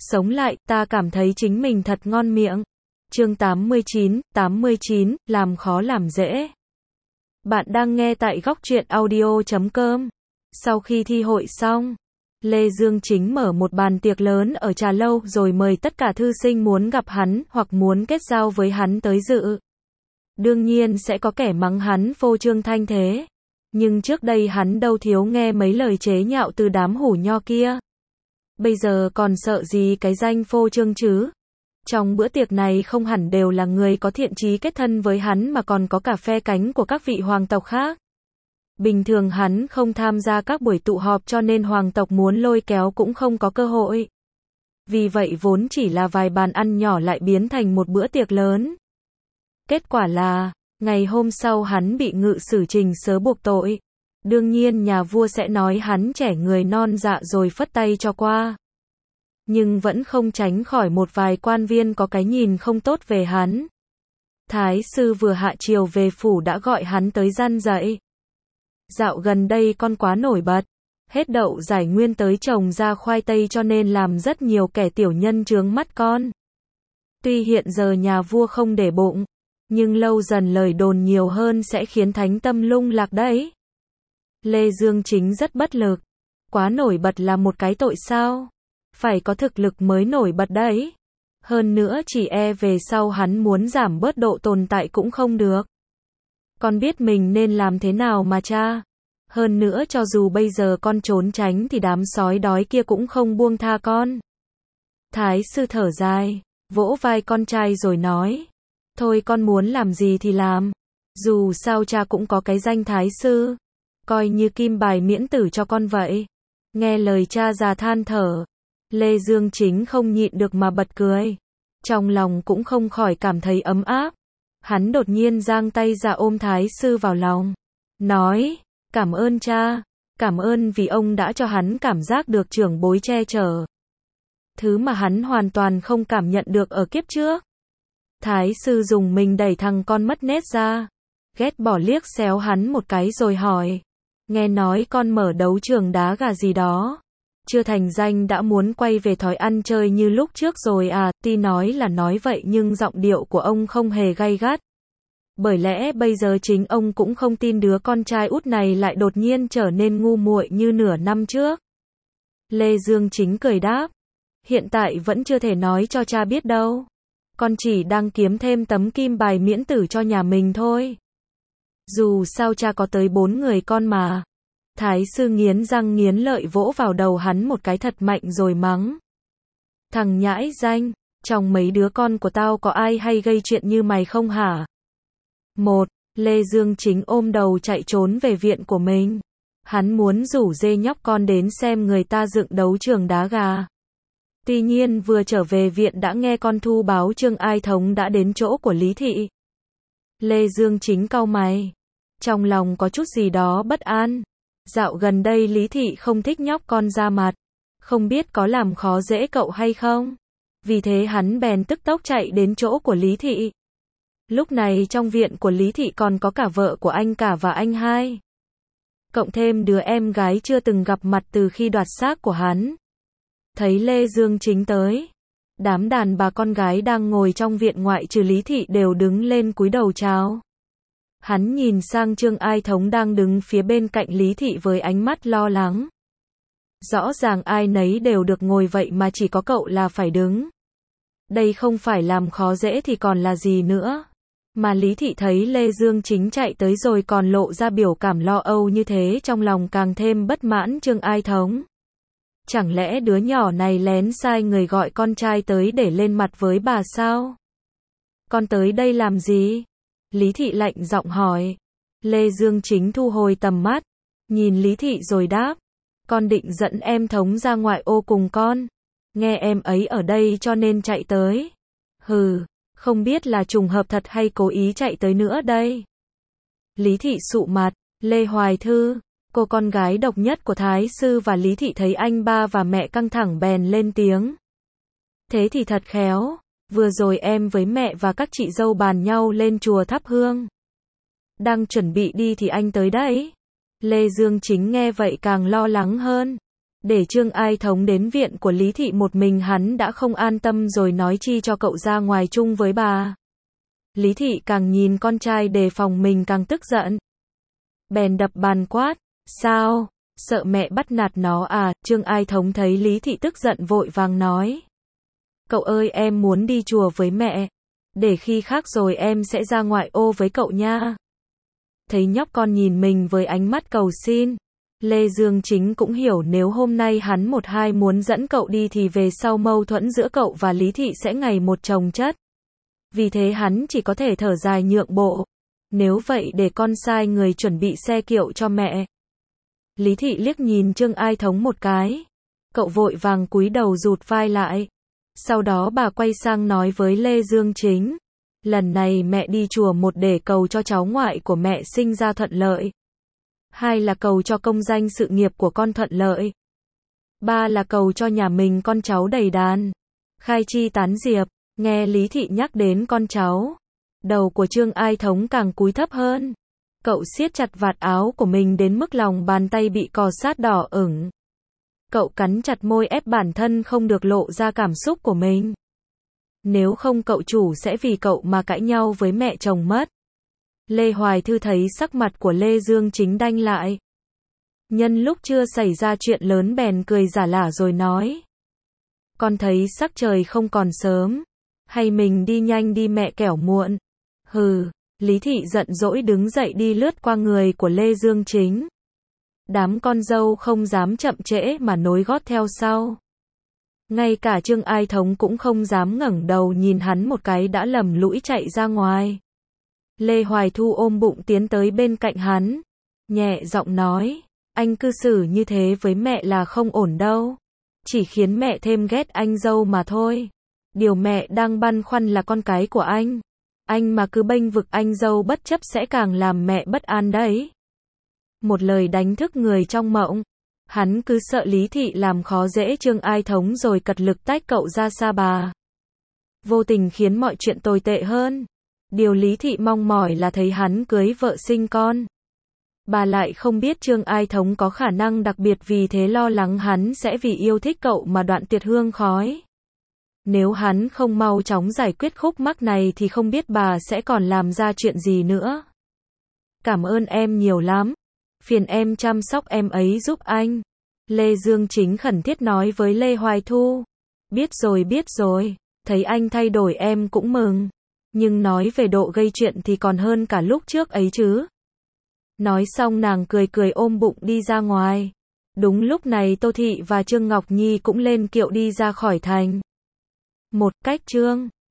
Sống lại, ta cảm thấy chính mình thật ngon miệng. Chương 89, làm khó làm dễ. Bạn đang nghe tại góc truyện audio.com. Sau khi thi hội xong, Lê Dương Chính mở một bàn tiệc lớn ở trà lâu rồi mời tất cả thư sinh muốn gặp hắn hoặc muốn kết giao với hắn tới dự. Đương nhiên sẽ có kẻ mắng hắn phô trương thanh thế. Nhưng trước đây hắn đâu thiếu nghe mấy lời chế nhạo từ đám hủ nho kia. Bây giờ còn sợ gì cái danh phô trương chứ? Trong bữa tiệc này không hẳn đều là người có thiện chí kết thân với hắn mà còn có cả phe cánh của các vị hoàng tộc khác. Bình thường hắn không tham gia các buổi tụ họp cho nên hoàng tộc muốn lôi kéo cũng không có cơ hội. Vì vậy vốn chỉ là vài bàn ăn nhỏ lại biến thành một bữa tiệc lớn. Kết quả là, ngày hôm sau hắn bị ngự sử Trình Sớ buộc tội. Đương nhiên nhà vua sẽ nói hắn trẻ người non dạ rồi phất tay cho qua. Nhưng vẫn không tránh khỏi một vài quan viên có cái nhìn không tốt về hắn. Thái sư vừa hạ triều về phủ đã gọi hắn tới gian dạy. Dạo gần đây con quá nổi bật. Hết đậu giải nguyên tới trồng ra khoai tây cho nên làm rất nhiều kẻ tiểu nhân chướng mắt con. Tuy hiện giờ nhà vua không để bụng, nhưng lâu dần lời đồn nhiều hơn sẽ khiến thánh tâm lung lạc đấy. Lê Dương Chính rất bất lực. Quá nổi bật là một cái tội sao? Phải có thực lực mới nổi bật đấy. Hơn nữa chỉ e về sau hắn muốn giảm bớt độ tồn tại cũng không được. Con biết mình nên làm thế nào mà cha. Hơn nữa cho dù bây giờ con trốn tránh thì đám sói đói kia cũng không buông tha con. Thái sư thở dài, vỗ vai con trai rồi nói. Thôi con muốn làm gì thì làm. Dù sao cha cũng có cái danh thái sư. Coi như kim bài miễn tử cho con vậy. Nghe lời cha già than thở. Lê Dương Chính không nhịn được mà bật cười. Trong lòng cũng không khỏi cảm thấy ấm áp. Hắn đột nhiên giang tay ra ôm thái sư vào lòng. Nói, cảm ơn cha. Cảm ơn vì ông đã cho hắn cảm giác được trưởng bối che chở. Thứ mà hắn hoàn toàn không cảm nhận được ở kiếp trước. Thái sư dùng mình đẩy thằng con mất nết ra. Ghét bỏ liếc xéo hắn một cái rồi hỏi. Nghe nói con mở đấu trường đá gà gì đó. Chưa thành danh đã muốn quay về thói ăn chơi như lúc trước rồi à? Tuy nói là nói vậy nhưng giọng điệu của ông không hề gay gắt. Bởi lẽ bây giờ chính ông cũng không tin đứa con trai út này lại đột nhiên trở nên ngu muội như nửa năm trước. Lê Dương Chính cười đáp. Hiện tại vẫn chưa thể nói cho cha biết đâu. Con chỉ đang kiếm thêm tấm kim bài miễn tử cho nhà mình thôi. Dù sao cha có tới 4 người con mà. Thái sư nghiến răng nghiến lợi vỗ vào đầu hắn một cái thật mạnh rồi mắng. Thằng nhãi danh, trong mấy đứa con của tao có ai hay gây chuyện như mày không hả? Lê Dương Chính ôm đầu chạy trốn về viện của mình. Hắn muốn rủ dê nhóc con đến xem người ta dựng đấu trường đá gà. Tuy nhiên vừa trở về viện đã nghe con thu báo Trương Ai Thống đã đến chỗ của Lý Thị. Lê Dương Chính cau mày. Trong lòng có chút gì đó bất an. Dạo gần đây Lý Thị không thích nhóc con ra mặt. Không biết có làm khó dễ cậu hay không? Vì thế hắn bèn tức tốc chạy đến chỗ của Lý Thị. Lúc này trong viện của Lý Thị còn có cả vợ của anh cả và anh hai. Cộng thêm đứa em gái chưa từng gặp mặt từ khi đoạt xác của hắn. Thấy Lê Dương Chính tới. Đám đàn bà con gái đang ngồi trong viện ngoại trừ Lý Thị đều đứng lên cúi đầu chào. Hắn nhìn sang Trương Ai Thống đang đứng phía bên cạnh Lý Thị với ánh mắt lo lắng. Rõ ràng ai nấy đều được ngồi vậy mà chỉ có cậu là phải đứng. Đây không phải làm khó dễ thì còn là gì nữa. Mà Lý Thị thấy Lê Dương Chính chạy tới rồi còn lộ ra biểu cảm lo âu như thế trong lòng càng thêm bất mãn Trương Ai Thống. Chẳng lẽ đứa nhỏ này lén sai người gọi con trai tới để lên mặt với bà sao? Con tới đây làm gì? Lý Thị lạnh giọng hỏi. Lê Dương Chính thu hồi tầm mắt, nhìn Lý Thị rồi đáp. Con định dẫn em Thống ra ngoại ô cùng con. Nghe em ấy ở đây cho nên chạy tới. Hừ, không biết là trùng hợp thật hay cố ý chạy tới nữa đây. Lý Thị sụ mặt. Lê Hoài Thư, cô con gái độc nhất của Thái sư và Lý Thị thấy anh ba và mẹ căng thẳng bèn lên tiếng. Thế thì thật khéo. Vừa rồi em với mẹ và các chị dâu bàn nhau lên chùa thắp hương. Đang chuẩn bị đi thì anh tới đấy. Lê Dương Chính nghe vậy càng lo lắng hơn. Để Trương Ai Thống đến viện của Lý Thị một mình hắn đã không an tâm rồi nói chi cho cậu ra ngoài chung với bà. Lý Thị càng nhìn con trai đề phòng mình càng tức giận. Bèn đập bàn quát, sao, sợ mẹ bắt nạt nó à? Trương Ai Thống thấy Lý Thị tức giận vội vàng nói. Cậu ơi, em muốn đi chùa với mẹ, để khi khác rồi em sẽ ra ngoại ô với cậu nha. Thấy nhóc con nhìn mình với ánh mắt cầu xin, Lê Dương Chính cũng hiểu nếu hôm nay hắn một hai muốn dẫn cậu đi thì về sau mâu thuẫn giữa cậu và Lý Thị sẽ ngày một chồng chất. Vì thế hắn chỉ có thể thở dài nhượng bộ. Nếu vậy để con sai người chuẩn bị xe kiệu cho mẹ. Lý Thị liếc nhìn Trương Ai Thống một cái. Cậu vội vàng cúi đầu rụt vai lại. Sau đó bà quay sang nói với Lê Dương Chính. Lần này mẹ đi chùa, một để cầu cho cháu ngoại của mẹ sinh ra thuận lợi. Hai là cầu cho công danh sự nghiệp của con thuận lợi. Ba là cầu cho nhà mình con cháu đầy đàn. Khai chi tán diệp. Nghe Lý Thị nhắc đến con cháu, đầu của Trương Ai Thống càng cúi thấp hơn. Cậu siết chặt vạt áo của mình đến mức lòng bàn tay bị cò sát đỏ ửng. Cậu cắn chặt môi ép bản thân không được lộ ra cảm xúc của mình. Nếu không cậu chủ sẽ vì cậu mà cãi nhau với mẹ chồng mất. Lê Hoài Thư thấy sắc mặt của Lê Dương Chính đanh lại. Nhân lúc chưa xảy ra chuyện lớn bèn cười giả lả rồi nói. Con thấy sắc trời không còn sớm. Hay mình đi nhanh đi mẹ kẻo muộn. Hừ, Lý Thị giận dỗi đứng dậy đi lướt qua người của Lê Dương Chính. Đám con dâu không dám chậm trễ mà nối gót theo sau. Ngay cả Trương Ai Thống cũng không dám ngẩng đầu nhìn hắn một cái đã lầm lũi chạy ra ngoài. Lê Hoài Thu ôm bụng tiến tới bên cạnh hắn. Nhẹ giọng nói, anh cư xử như thế với mẹ là không ổn đâu. Chỉ khiến mẹ thêm ghét anh dâu mà thôi. Điều mẹ đang băn khoăn là con cái của anh. Anh mà cứ bênh vực anh dâu bất chấp sẽ càng làm mẹ bất an đấy. Một lời đánh thức người trong mộng. Hắn cứ sợ Lý Thị làm khó dễ Trương Ai Thống rồi cật lực tách cậu ra xa bà. Vô tình khiến mọi chuyện tồi tệ hơn. Điều Lý Thị mong mỏi là thấy hắn cưới vợ sinh con. Bà lại không biết Trương Ai Thống có khả năng đặc biệt, vì thế lo lắng hắn sẽ vì yêu thích cậu mà đoạn tuyệt hương khói. Nếu hắn không mau chóng giải quyết khúc mắc này thì không biết bà sẽ còn làm ra chuyện gì nữa. Cảm ơn em nhiều lắm. Phiền em chăm sóc em ấy giúp anh. Lê Dương Chính khẩn thiết nói với Lê Hoài Thu. Biết rồi. Thấy anh thay đổi em cũng mừng. Nhưng nói về độ gây chuyện thì còn hơn cả lúc trước ấy chứ. Nói xong nàng cười cười ôm bụng đi ra ngoài. Đúng lúc này Tô Thị và Trương Ngọc Nhi cũng lên kiệu đi ra khỏi thành. Một cách Trương